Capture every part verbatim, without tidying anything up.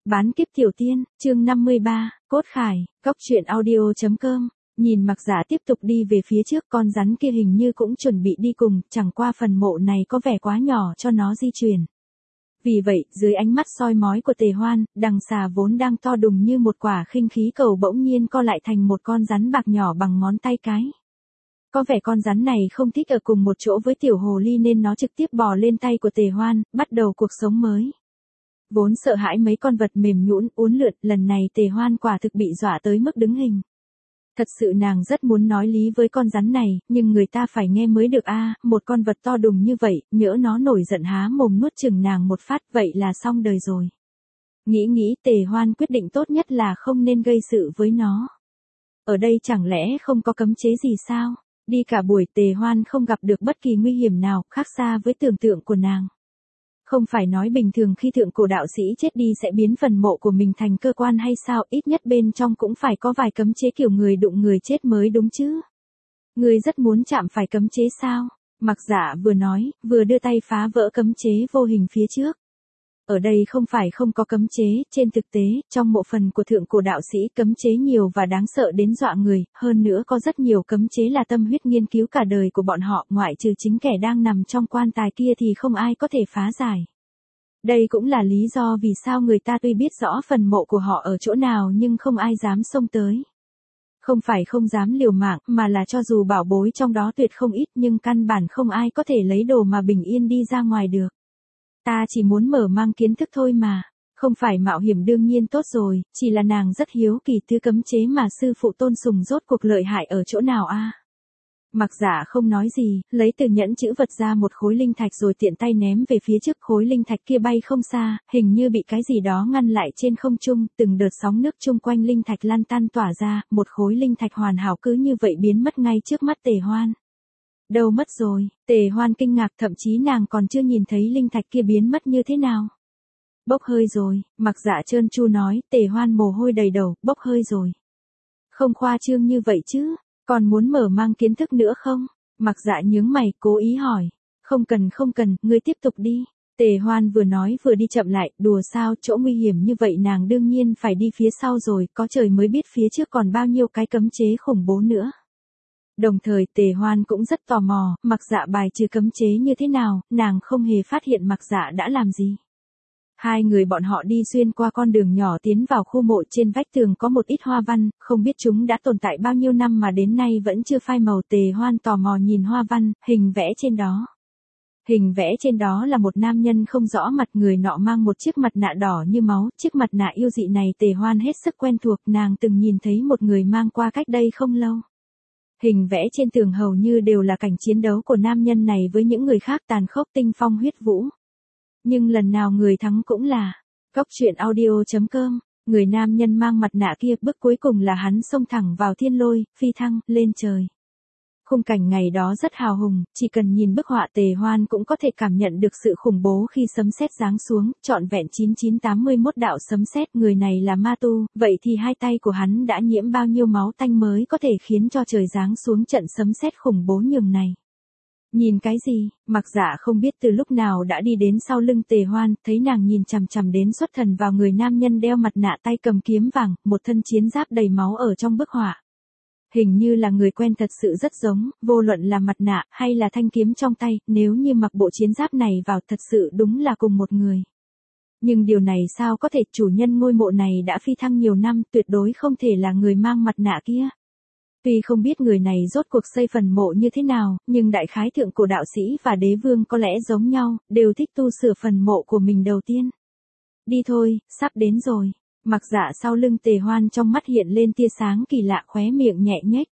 Bán kiếp tiểu tiên, chương năm mươi ba, Cốt Khải, Cóc truyện audio chấm com. Nhìn Mặc Dạ tiếp tục đi về phía trước, con rắn kia hình như cũng chuẩn bị đi cùng, chẳng qua phần mộ này có vẻ quá nhỏ cho nó di chuyển. Vì vậy, dưới ánh mắt soi mói của Tề Hoan, đằng xà vốn đang to đùng như một quả khinh khí cầu bỗng nhiên co lại thành một con rắn bạc nhỏ bằng ngón tay cái. Có vẻ con rắn này không thích ở cùng một chỗ với tiểu hồ ly nên nó trực tiếp bò lên tay của Tề Hoan, bắt đầu cuộc sống mới. Vốn sợ hãi mấy con vật mềm nhũn uốn lượn, lần này Tề Hoan quả thực bị dọa tới mức đứng hình. Thật sự nàng rất muốn nói lý với con rắn này, nhưng người ta phải nghe mới được a, à, một con vật to đùng như vậy, nhỡ nó nổi giận há mồm nuốt chửng nàng một phát, vậy là xong đời rồi. Nghĩ nghĩ Tề Hoan quyết định tốt nhất là không nên gây sự với nó. Ở đây chẳng lẽ không có cấm chế gì sao? Đi cả buổi Tề Hoan không gặp được bất kỳ nguy hiểm nào, khác xa với tưởng tượng của nàng. Không phải nói bình thường khi thượng cổ đạo sĩ chết đi sẽ biến phần mộ của mình thành cơ quan hay sao, ít nhất bên trong cũng phải có vài cấm chế kiểu người đụng người chết mới đúng chứ. Ngươi rất muốn chạm phải cấm chế sao? Mặc Dạ vừa nói, vừa đưa tay phá vỡ cấm chế vô hình phía trước. Ở đây không phải không có cấm chế, trên thực tế, trong mộ phần của thượng cổ đạo sĩ cấm chế nhiều và đáng sợ đến dọa người, hơn nữa có rất nhiều cấm chế là tâm huyết nghiên cứu cả đời của bọn họ, ngoại trừ chính kẻ đang nằm trong quan tài kia thì không ai có thể phá giải. Đây cũng là lý do vì sao người ta tuy biết rõ phần mộ của họ ở chỗ nào nhưng không ai dám xông tới. Không phải không dám liều mạng, mà là cho dù bảo bối trong đó tuyệt không ít nhưng căn bản không ai có thể lấy đồ mà bình yên đi ra ngoài được. Ta chỉ muốn mở mang kiến thức thôi mà, không phải mạo hiểm đương nhiên tốt rồi, chỉ là nàng rất hiếu kỳ thứ cấm chế mà sư phụ tôn sùng rốt cuộc lợi hại ở chỗ nào a. À? Mặc Dạ không nói gì, lấy từ nhẫn chữ vật ra một khối linh thạch rồi tiện tay ném về phía trước, khối linh thạch kia bay không xa, hình như bị cái gì đó ngăn lại trên không trung, từng đợt sóng nước chung quanh linh thạch lan tan tỏa ra, một khối linh thạch hoàn hảo cứ như vậy biến mất ngay trước mắt Tề Hoan. Đâu mất rồi? Tề Hoan kinh ngạc, thậm chí nàng còn chưa nhìn thấy linh thạch kia biến mất như thế nào. Bốc hơi rồi, Mặc Dạ trơn tru nói, Tề Hoan mồ hôi đầy đầu, bốc hơi rồi. Không khoa trương như vậy chứ, còn muốn mở mang kiến thức nữa không? Mặc Dạ nhướng mày, cố ý hỏi. Không cần không cần, ngươi tiếp tục đi. Tề Hoan vừa nói vừa đi chậm lại, đùa sao, chỗ nguy hiểm như vậy nàng đương nhiên phải đi phía sau rồi, có trời mới biết phía trước còn bao nhiêu cái cấm chế khủng bố nữa. Đồng thời Tề Hoan cũng rất tò mò, Mặc Dạ bài trừ cấm chế như thế nào, nàng không hề phát hiện Mặc Dạ đã làm gì. Hai người bọn họ đi xuyên qua con đường nhỏ tiến vào khu mộ, trên vách tường có một ít hoa văn, không biết chúng đã tồn tại bao nhiêu năm mà đến nay vẫn chưa phai màu. Tề Hoan tò mò nhìn hoa văn, hình vẽ trên đó. Hình vẽ trên đó là một nam nhân không rõ mặt, người nọ mang một chiếc mặt nạ đỏ như máu, chiếc mặt nạ yêu dị này Tề Hoan hết sức quen thuộc, nàng từng nhìn thấy một người mang qua cách đây không lâu. Hình vẽ trên tường hầu như đều là cảnh chiến đấu của nam nhân này với những người khác tàn khốc tinh phong huyết vũ. Nhưng lần nào người thắng cũng là Cóc truyện audio chấm com, người nam nhân mang mặt nạ kia, bước cuối cùng là hắn xông thẳng vào thiên lôi, phi thăng, lên trời. Khung cảnh ngày đó rất hào hùng, chỉ cần nhìn bức họa Tề Hoan cũng có thể cảm nhận được sự khủng bố khi sấm sét giáng xuống, trọn vẹn chín chín tám mươi mốt đạo sấm sét, người này là ma tu, vậy thì hai tay của hắn đã nhiễm bao nhiêu máu tanh mới có thể khiến cho trời giáng xuống trận sấm sét khủng bố nhường này. Nhìn cái gì? Mặc Dạ không biết từ lúc nào đã đi đến sau lưng Tề Hoan, thấy nàng nhìn chằm chằm đến xuất thần vào người nam nhân đeo mặt nạ tay cầm kiếm vàng, một thân chiến giáp đầy máu ở trong bức họa. Hình như là người quen thật sự rất giống, vô luận là mặt nạ hay là thanh kiếm trong tay, nếu như mặc bộ chiến giáp này vào thật sự đúng là cùng một người. Nhưng điều này sao có thể, chủ nhân ngôi mộ này đã phi thăng nhiều năm, tuyệt đối không thể là người mang mặt nạ kia. Tuy không biết người này rốt cuộc xây phần mộ như thế nào, nhưng đại khái thượng cổ đạo sĩ và đế vương có lẽ giống nhau, đều thích tu sửa phần mộ của mình đầu tiên. Đi thôi, sắp đến rồi. Mặc Dạ sau lưng Tề Hoan trong mắt hiện lên tia sáng kỳ lạ, khóe miệng nhẹ nhếch.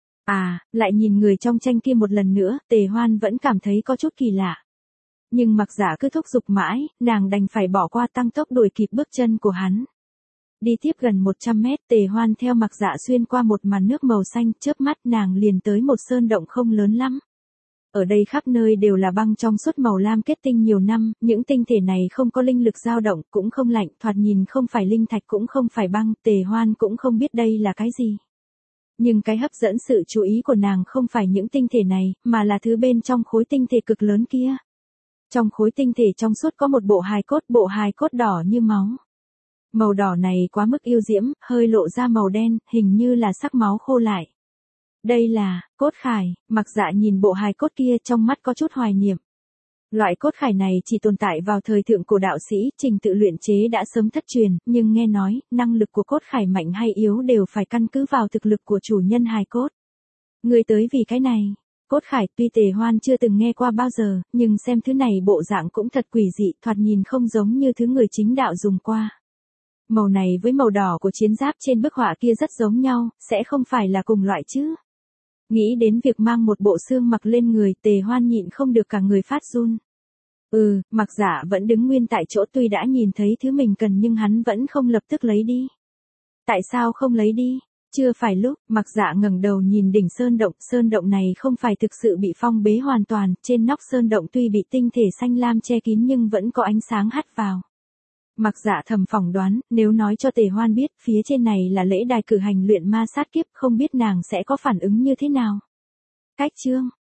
À, lại nhìn người trong tranh kia một lần nữa, Tề Hoan vẫn cảm thấy có chút kỳ lạ. Nhưng Mặc Dạ cứ thúc giục mãi, nàng đành phải bỏ qua, tăng tốc đuổi kịp bước chân của hắn. Đi tiếp gần một trăm mét, Tề Hoan theo Mặc Dạ xuyên qua một màn nước màu xanh, chớp mắt nàng liền tới một sơn động không lớn lắm. Ở đây khắp nơi đều là băng trong suốt màu lam kết tinh nhiều năm, những tinh thể này không có linh lực dao động, cũng không lạnh, thoạt nhìn không phải linh thạch cũng không phải băng, Tề Hoan cũng không biết đây là cái gì. Nhưng cái hấp dẫn sự chú ý của nàng không phải những tinh thể này, mà là thứ bên trong khối tinh thể cực lớn kia. Trong khối tinh thể trong suốt có một bộ hài cốt, bộ hài cốt đỏ như máu. Màu đỏ này quá mức yêu diễm, hơi lộ ra màu đen, hình như là sắc máu khô lại. Đây là, cốt khải, Mặc Dạ nhìn bộ hài cốt kia trong mắt có chút hoài niệm. Loại cốt khải này chỉ tồn tại vào thời thượng cổ đạo sĩ, trình tự luyện chế đã sớm thất truyền, nhưng nghe nói, năng lực của cốt khải mạnh hay yếu đều phải căn cứ vào thực lực của chủ nhân hài cốt. Người tới vì cái này. Cốt khải tuy Tề Hoan chưa từng nghe qua bao giờ, nhưng xem thứ này bộ dạng cũng thật quỷ dị, thoạt nhìn không giống như thứ người chính đạo dùng qua. Màu này với màu đỏ của chiến giáp trên bức họa kia rất giống nhau, sẽ không phải là cùng loại chứ. Nghĩ đến việc mang một bộ xương mặc lên người, Tề Hoan nhịn không được cả người phát run. Ừ, Mặc Dạ vẫn đứng nguyên tại chỗ, tuy đã nhìn thấy thứ mình cần nhưng hắn vẫn không lập tức lấy đi. Tại sao không lấy đi? Chưa phải lúc, Mặc Dạ ngẩng đầu nhìn đỉnh sơn động, sơn động này không phải thực sự bị phong bế hoàn toàn, trên nóc sơn động tuy bị tinh thể xanh lam che kín nhưng vẫn có ánh sáng hắt vào. Mặc Dạ thầm phỏng đoán, nếu nói cho Tề Hoan biết, phía trên này là lễ đài cử hành luyện ma sát kiếp, không biết nàng sẽ có phản ứng như thế nào. Cách chương